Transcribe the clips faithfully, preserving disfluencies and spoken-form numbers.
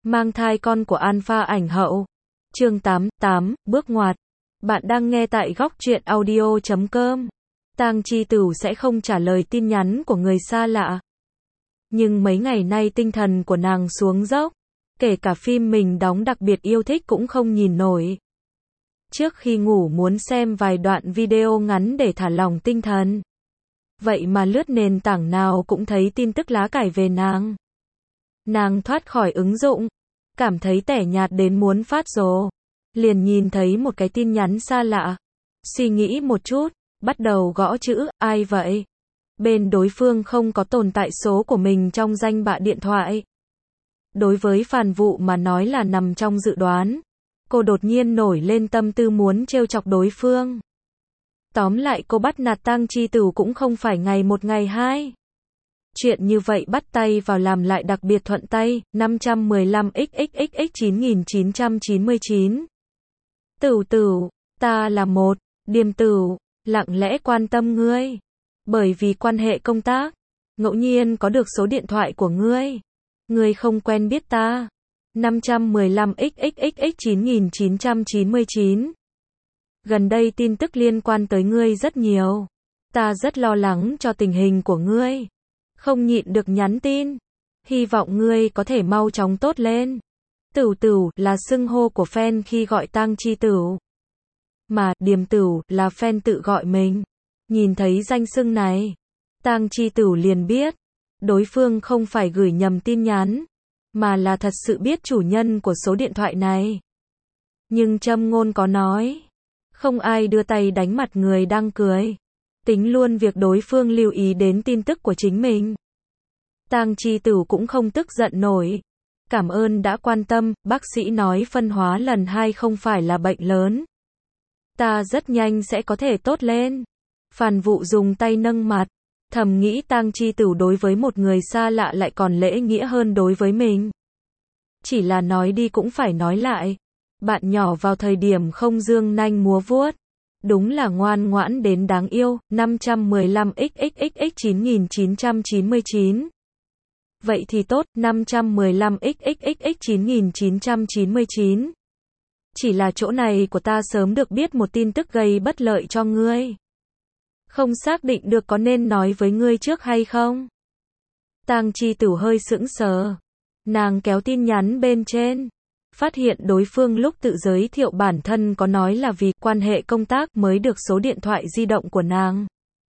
Mang thai con của Alpha ảnh hậu. Chương tám, tám, bước ngoặt. Bạn đang nghe tại góc truyện audio chấm com. Tang Chi Tửu sẽ không trả lời tin nhắn của người xa lạ. Nhưng mấy ngày nay tinh thần của nàng xuống dốc. Kể cả phim mình đóng đặc biệt yêu thích cũng không nhìn nổi. Trước khi ngủ muốn xem vài đoạn video ngắn để thả lỏng tinh thần. Vậy mà lướt nền tảng nào cũng thấy tin tức lá cải về nàng. Nàng thoát khỏi ứng dụng, cảm thấy tẻ nhạt đến muốn phát rồ. Liền nhìn thấy một cái tin nhắn xa lạ. Suy nghĩ một chút, bắt đầu gõ chữ, ai vậy? Bên đối phương không có tồn tại số của mình trong danh bạ điện thoại. Đối với Phàn Vụ mà nói là nằm trong dự đoán. Cô đột nhiên nổi lên tâm tư muốn trêu chọc đối phương. Tóm lại cô bắt nạt Tang Chi Tửu cũng không phải ngày một ngày hai. Chuyện như vậy bắt tay vào làm lại đặc biệt thuận tay. Năm trăm mười lăm x x x x chín nghìn chín trăm chín mươi chín. Tửu Tửu, ta là một Điềm Tửu, lặng lẽ quan tâm ngươi. Bởi vì quan hệ công tác, ngẫu nhiên có được số điện thoại của ngươi. Ngươi không quen biết ta. Năm trăm mười lăm x x x x chín nghìn chín trăm chín mươi chín. Gần đây tin tức liên quan tới ngươi rất nhiều. Ta rất lo lắng cho tình hình của ngươi. Không nhịn được nhắn tin. Hy vọng ngươi có thể mau chóng tốt lên. Tửu Tửu là xưng hô của fan khi gọi Tang Chi Tửu. Mà Điềm Tửu là fan tự gọi mình. Nhìn thấy danh xưng này, Tang Chi Tửu liền biết. Đối phương không phải gửi nhầm tin nhắn. Mà là thật sự biết chủ nhân của số điện thoại này. Nhưng châm ngôn có nói. Không ai đưa tay đánh mặt người đang cười. Tính luôn việc đối phương lưu ý đến tin tức của chính mình. Tang Chi Tửu cũng không tức giận nổi. Cảm ơn đã quan tâm, bác sĩ nói phân hóa lần hai không phải là bệnh lớn. Ta rất nhanh sẽ có thể tốt lên. Phàn Vụ dùng tay nâng mặt. Thầm nghĩ Tang Chi Tửu đối với một người xa lạ lại còn lễ nghĩa hơn đối với mình. Chỉ là nói đi cũng phải nói lại. Bạn nhỏ vào thời điểm không dương nanh múa vuốt. Đúng là ngoan ngoãn đến đáng yêu. Năm trăm mười lăm x x x x chín nghìn chín trăm chín mươi chín. Vậy thì tốt. Năm trăm mười lăm x x x x chín nghìn chín trăm chín mươi chín. Chỉ là chỗ này của ta sớm được biết một tin tức gây bất lợi cho ngươi. Không xác định được có nên nói với ngươi trước hay không? Tang Chi Tửu hơi sững sờ. Nàng kéo tin nhắn bên trên. Phát hiện đối phương lúc tự giới thiệu bản thân có nói là vì quan hệ công tác mới được số điện thoại di động của nàng.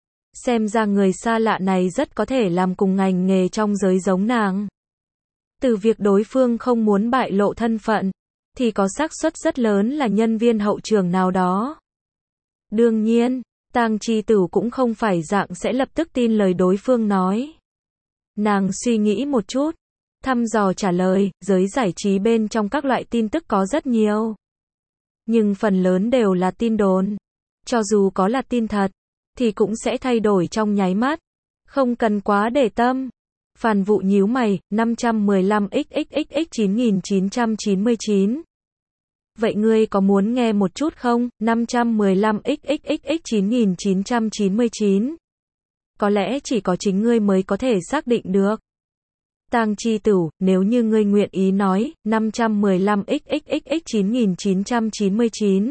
Xem ra người xa lạ này rất có thể làm cùng ngành nghề trong giới giống nàng. Từ việc đối phương không muốn bại lộ thân phận, thì có xác suất rất lớn là nhân viên hậu trường nào đó. Đương nhiên, Tang Chi Tửu cũng không phải dạng sẽ lập tức tin lời đối phương nói. Nàng suy nghĩ một chút, thăm dò trả lời, giới giải trí bên trong các loại tin tức có rất nhiều. Nhưng phần lớn đều là tin đồn. Cho dù có là tin thật, thì cũng sẽ thay đổi trong nháy mắt. Không cần quá để tâm. Phàn Vụ nhíu mày, năm trăm mười lăm x x x x chín nghìn chín trăm chín mươi chín. Vậy ngươi có muốn nghe một chút không? Năm trăm mười lăm x x x x chín nghìn chín trăm chín mươi chín. Có lẽ chỉ có chính ngươi mới có thể xác định được. Tang Chi Tửu, nếu như ngươi nguyện ý nói, năm trăm mười lăm x x x x chín nghìn chín trăm chín mươi chín.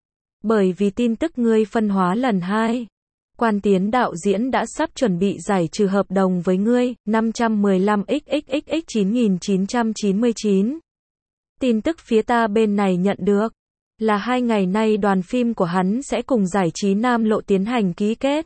Bởi vì tin tức ngươi phân hóa lần hai. Quan Tiến đạo diễn đã sắp chuẩn bị giải trừ hợp đồng với ngươi, năm trăm mười lăm x x x x chín nghìn chín trăm chín mươi chín. Tin tức phía ta bên này nhận được, là hai ngày nay đoàn phim của hắn sẽ cùng giải trí Nam Lộ tiến hành ký kết.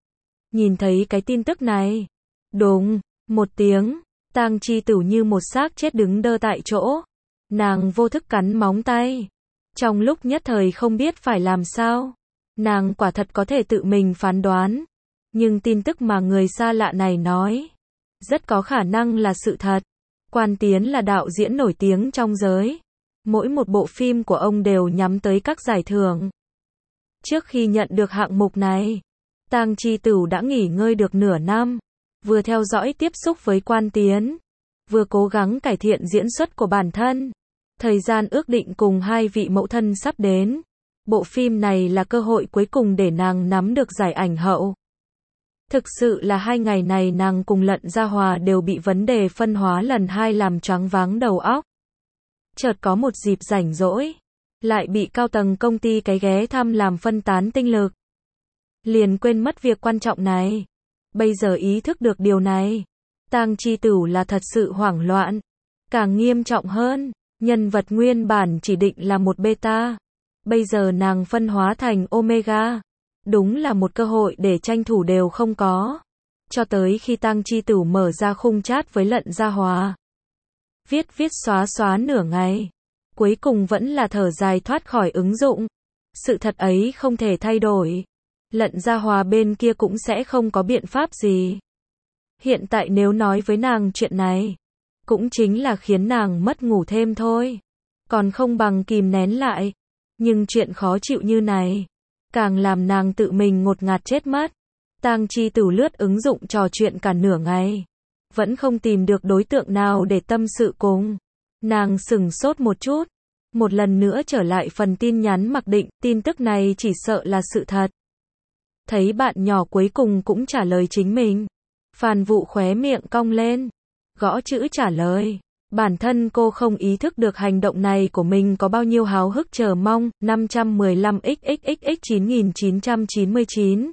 Nhìn thấy cái tin tức này. Đúng, một tiếng, Tang Chi Tửu như một xác chết đứng đơ tại chỗ. Nàng vô thức cắn móng tay. Trong lúc nhất thời không biết phải làm sao. Nàng quả thật có thể tự mình phán đoán. Nhưng tin tức mà người xa lạ này nói, rất có khả năng là sự thật. Quan Tiến là đạo diễn nổi tiếng trong giới. Mỗi một bộ phim của ông đều nhắm tới các giải thưởng. Trước khi nhận được hạng mục này, Tang Chi Tửu đã nghỉ ngơi được nửa năm. Vừa theo dõi tiếp xúc với Quan Tiến, vừa cố gắng cải thiện diễn xuất của bản thân. Thời gian ước định cùng hai vị mẫu thân sắp đến. Bộ phim này là cơ hội cuối cùng để nàng nắm được giải ảnh hậu. Thực sự là hai ngày này nàng cùng Lận Gia Hòa đều bị vấn đề phân hóa lần hai làm choáng váng đầu óc. Chợt có một dịp rảnh rỗi, lại bị cao tầng công ty cái ghé thăm làm phân tán tinh lực. Liền quên mất việc quan trọng này. Bây giờ ý thức được điều này, Tang Chi Tửu là thật sự hoảng loạn. Càng nghiêm trọng hơn, nhân vật nguyên bản chỉ định là một beta. Bây giờ nàng phân hóa thành omega. Đúng là một cơ hội để tranh thủ đều không có. Cho tới khi Tang Chi Tửu mở ra khung chat với Lận Gia Hòa. Viết viết xóa xóa nửa ngày. Cuối cùng vẫn là thở dài thoát khỏi ứng dụng. Sự thật ấy không thể thay đổi. Lận Gia Hòa bên kia cũng sẽ không có biện pháp gì. Hiện tại nếu nói với nàng chuyện này, cũng chính là khiến nàng mất ngủ thêm thôi. Còn không bằng kìm nén lại. Nhưng chuyện khó chịu như này, càng làm nàng tự mình ngột ngạt chết mất. Tang Chi Tửu lướt ứng dụng trò chuyện cả nửa ngày. Vẫn không tìm được đối tượng nào để tâm sự cùng. Nàng sửng sốt một chút. Một lần nữa trở lại phần tin nhắn mặc định, tin tức này chỉ sợ là sự thật. Thấy bạn nhỏ cuối cùng cũng trả lời chính mình. Phan Vũ khóe miệng cong lên. Gõ chữ trả lời. Bản thân cô không ý thức được hành động này của mình có bao nhiêu háo hức chờ mong. năm trăm mười lăm x x x x chín nghìn chín trăm chín mươi chín.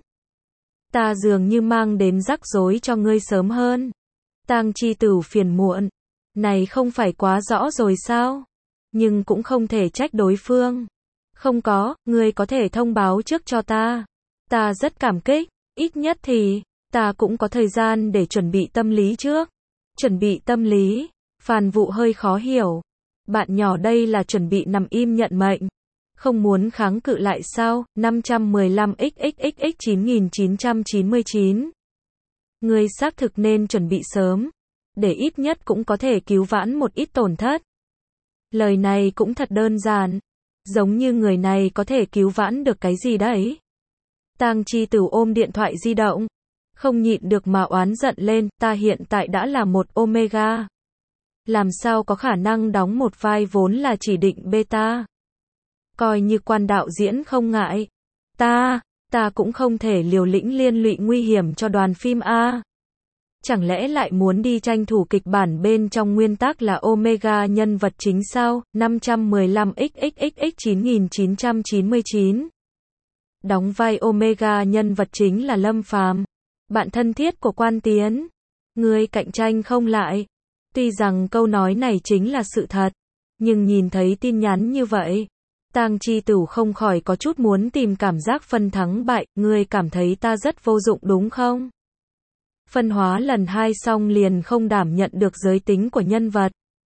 Ta dường như mang đến rắc rối cho ngươi sớm hơn. Tang Chi Tửu phiền muộn. Này không phải quá rõ rồi sao? Nhưng cũng không thể trách đối phương. Không có, ngươi có thể thông báo trước cho ta. Ta rất cảm kích. Ít nhất thì, ta cũng có thời gian để chuẩn bị tâm lý trước. Chuẩn bị tâm lý. Phan Vũ hơi khó hiểu. Bạn nhỏ đây là chuẩn bị nằm im nhận mệnh. Không muốn kháng cự lại sao? năm trăm mười lăm x x x x chín nghìn chín trăm chín mươi chín. Ngươi xác thực nên chuẩn bị sớm. Để ít nhất cũng có thể cứu vãn một ít tổn thất. Lời này cũng thật đơn giản. Giống như người này có thể cứu vãn được cái gì đấy. Tang Chi Tửu ôm điện thoại di động. Không nhịn được mà oán giận lên. Ta hiện tại đã là một omega. Làm sao có khả năng đóng một vai vốn là chỉ định beta. Coi như quan đạo diễn không ngại. Ta, ta cũng không thể liều lĩnh liên lụy nguy hiểm cho đoàn phim A. Chẳng lẽ lại muốn đi tranh thủ kịch bản bên trong nguyên tắc là omega nhân vật chính sao? năm trăm mười lăm x x x x chín nghìn chín trăm chín mươi chín. Đóng vai omega nhân vật chính là Lâm Phàm, bạn thân thiết của Quan Tiến. Ngươi cạnh tranh không lại. Tuy rằng câu nói này chính là sự thật, nhưng nhìn thấy tin nhắn như vậy, Tang Chi Tửu không khỏi có chút muốn tìm cảm giác phân thắng bại. Ngươi cảm thấy ta rất vô dụng đúng không? Phân hóa lần hai xong liền không đảm nhận được giới tính của nhân vật.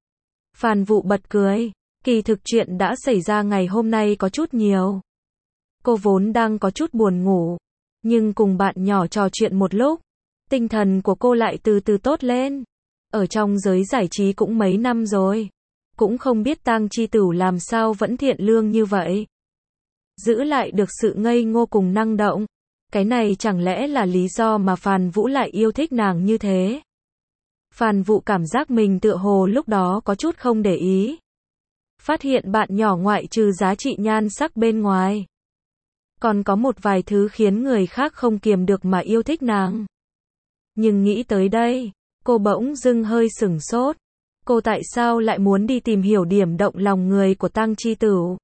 Phan Vũ bật cười. Kỳ thực chuyện đã xảy ra ngày hôm nay có chút nhiều. Cô vốn đang có chút buồn ngủ, nhưng cùng bạn nhỏ trò chuyện một lúc, tinh thần của cô lại từ từ tốt lên. Ở trong giới giải trí cũng mấy năm rồi, cũng không biết Tang Chi Tửu làm sao vẫn thiện lương như vậy. Giữ lại được sự ngây ngô cùng năng động. Cái này chẳng lẽ là lý do mà Phan Vũ lại yêu thích nàng như thế? Phan Vũ cảm giác mình tựa hồ lúc đó có chút không để ý. Phát hiện bạn nhỏ ngoại trừ giá trị nhan sắc bên ngoài, còn có một vài thứ khiến người khác không kiềm được mà yêu thích nàng. Nhưng nghĩ tới đây, cô bỗng dưng hơi sửng sốt. Cô tại sao lại muốn đi tìm hiểu điểm động lòng người của Tang Chi Tửu?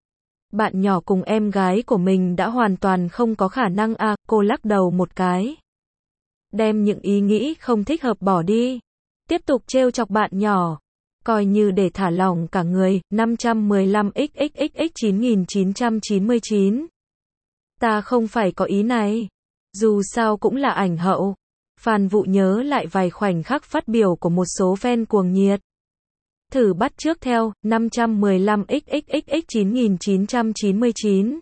Bạn nhỏ cùng em gái của mình đã hoàn toàn không có khả năng à, cô lắc đầu một cái. Đem những ý nghĩ không thích hợp bỏ đi. Tiếp tục trêu chọc bạn nhỏ. Coi như để thả lỏng cả người. năm trăm mười lăm x x x x chín nghìn chín trăm chín mươi chín. Ta không phải có ý này. Dù sao cũng là ảnh hậu. Phan Vũ nhớ lại vài khoảnh khắc phát biểu của một số fan cuồng nhiệt. Thử bắt chước theo. năm trăm mười lăm x x x x chín nghìn chín trăm chín mươi chín.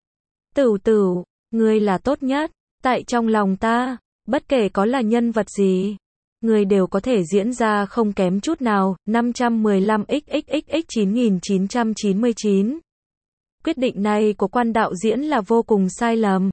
Tửu Tửu, ngươi là tốt nhất. Tại trong lòng ta, bất kể có là nhân vật gì, ngươi đều có thể diễn ra không kém chút nào. năm trăm mười lăm x x x x chín nghìn chín trăm chín mươi chín. Quyết định này của Quan đạo diễn là vô cùng sai lầm.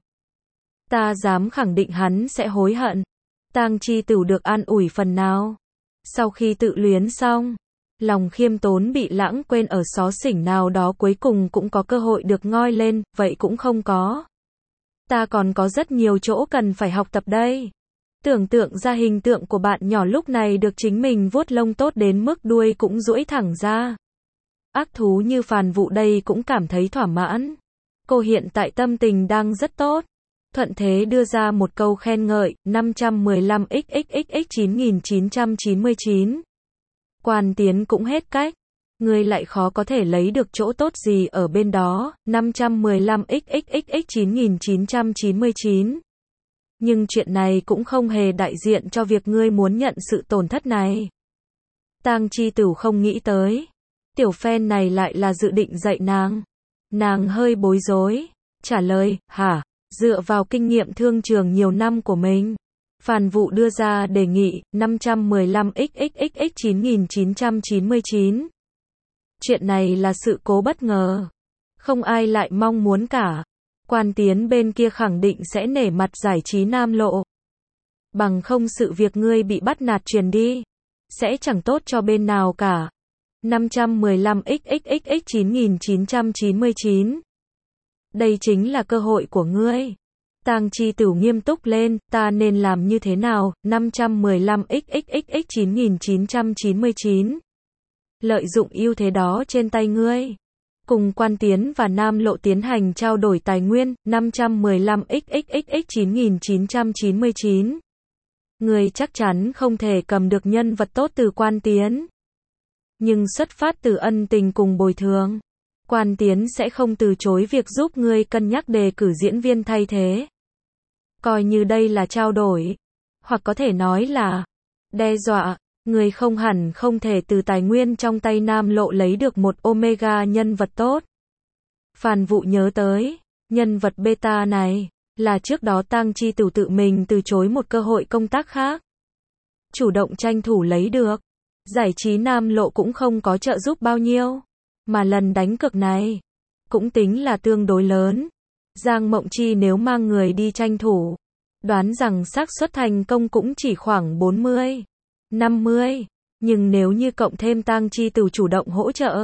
Ta dám khẳng định hắn sẽ hối hận. Tang Chi Tửu được an ủi phần nào. Sau khi tự luyến xong, lòng khiêm tốn bị lãng quên ở xó xỉnh nào đó, cuối cùng cũng có cơ hội được ngoi lên, vậy cũng không có. Ta còn có rất nhiều chỗ cần phải học tập đây. Tưởng tượng ra hình tượng của bạn nhỏ lúc này được chính mình vuốt lông tốt đến mức đuôi cũng duỗi thẳng ra. Ác thú như Phàn Vụ đây cũng cảm thấy thỏa mãn. Cô hiện tại tâm tình đang rất tốt. Thuận thế đưa ra một câu khen ngợi, năm trăm mười lăm x x x x chín nghìn chín trăm chín mươi chín. Quan Tiến cũng hết cách. Ngươi lại khó có thể lấy được chỗ tốt gì ở bên đó, năm trăm mười lăm x x x x chín nghìn chín trăm chín mươi chín. Nhưng chuyện này cũng không hề đại diện cho việc ngươi muốn nhận sự tổn thất này. Tang Chi Tửu không nghĩ tới. Tiểu fan này lại là dự định dạy nàng. Nàng hơi bối rối. Trả lời, hả? Dựa vào kinh nghiệm thương trường nhiều năm của mình. Phàn Vụ đưa ra đề nghị, năm trăm mười lăm x x x x chín nghìn chín trăm chín mươi chín. Chuyện này là sự cố bất ngờ. Không ai lại mong muốn cả. Quan Tiến bên kia khẳng định sẽ nể mặt giải trí nam lộ. Bằng không sự việc ngươi bị bắt nạt truyền đi. Sẽ chẳng tốt cho bên nào cả. năm trăm mười lăm x x x x chín nghìn chín trăm chín mươi chín. Đây chính là cơ hội của ngươi. Tang Chi Tửu nghiêm túc lên, ta nên làm như thế nào? năm trăm mười lăm x x x x chín nghìn chín trăm chín mươi chín. Lợi dụng ưu thế đó trên tay ngươi. Cùng Quan Tiến và Nam Lộ tiến hành trao đổi tài nguyên, năm trăm mười lăm x x x x chín nghìn chín trăm chín mươi chín. Ngươi chắc chắn không thể cầm được nhân vật tốt từ Quan Tiến. Nhưng xuất phát từ ân tình cùng bồi thường, Quan Tiến sẽ không từ chối việc giúp ngươi cân nhắc đề cử diễn viên thay thế. Coi như đây là trao đổi, hoặc có thể nói là đe dọa. Ngươi không hẳn không thể từ tài nguyên trong tay Nam Lộ lấy được một Omega nhân vật tốt. Phàn Vụ nhớ tới, nhân vật beta này, là trước đó Tang Chi Tửu tự mình từ chối một cơ hội công tác khác. Chủ động tranh thủ lấy được. Giải trí Nam Lộ cũng không có trợ giúp bao nhiêu. Mà lần đánh cược này, cũng tính là tương đối lớn. Giang Mộng Chi nếu mang người đi tranh thủ, đoán rằng xác suất thành công cũng chỉ khoảng bốn mươi, năm mươi. Nhưng nếu như cộng thêm Tang Chi Tửu chủ động hỗ trợ,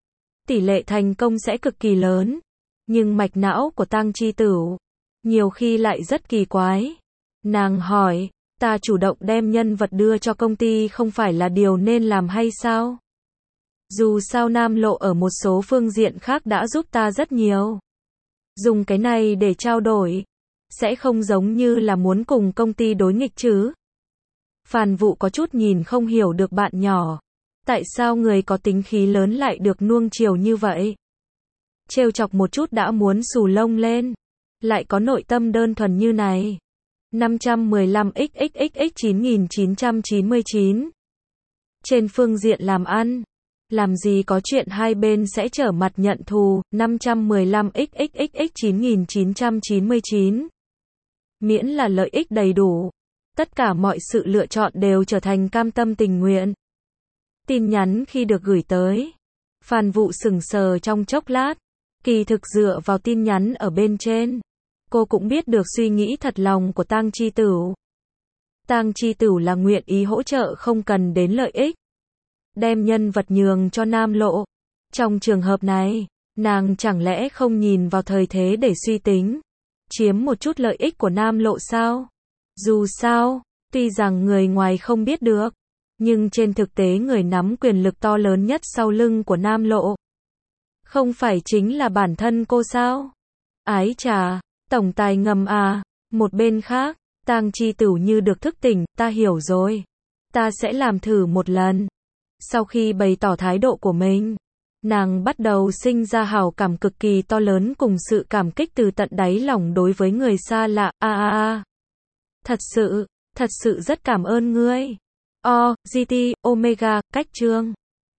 tỷ lệ thành công sẽ cực kỳ lớn. Nhưng mạch não của Tang Chi Tửu nhiều khi lại rất kỳ quái. Nàng hỏi, ta chủ động đem nhân vật đưa cho công ty không phải là điều nên làm hay sao? Dù sao Nam Lộ ở một số phương diện khác đã giúp ta rất nhiều. Dùng cái này để trao đổi, sẽ không giống như là muốn cùng công ty đối nghịch chứ? Phàn Vụ có chút nhìn không hiểu được bạn nhỏ. Tại sao người có tính khí lớn lại được nuông chiều như vậy? Trêu chọc một chút đã muốn xù lông lên. Lại có nội tâm đơn thuần như này. năm trăm mười lăm x x x x chín nghìn chín trăm chín mươi chín. Trên phương diện làm ăn, làm gì có chuyện hai bên sẽ trở mặt nhận thù. năm trăm mười lăm x x x x chín nghìn chín trăm chín mươi chín. Miễn là lợi ích đầy đủ, tất cả mọi sự lựa chọn đều trở thành cam tâm tình nguyện. Tin nhắn khi được gửi tới, Phàn Vụ sững sờ trong chốc lát. Kỳ thực dựa vào tin nhắn ở bên trên, cô cũng biết được suy nghĩ thật lòng của Tang Chi Tửu. Tang Chi Tửu là nguyện ý hỗ trợ không cần đến lợi ích, đem nhân vật nhường cho Nam Lộ. Trong trường hợp này, nàng chẳng lẽ không nhìn vào thời thế để suy tính, chiếm một chút lợi ích của Nam Lộ sao? Dù sao, tuy rằng người ngoài không biết được, nhưng trên thực tế người nắm quyền lực to lớn nhất sau lưng của Nam Lộ, không phải chính là bản thân cô sao? Ái chà, tổng tài ngầm à. Một bên khác, Tang Chi Tửu như được thức tỉnh, ta hiểu rồi. Ta sẽ làm thử một lần. Sau khi bày tỏ thái độ của mình, nàng bắt đầu sinh ra hảo cảm cực kỳ to lớn cùng sự cảm kích từ tận đáy lòng đối với người xa lạ. A a a. Thật sự, thật sự rất cảm ơn ngươi. O, giê tê, Omega, cách chương.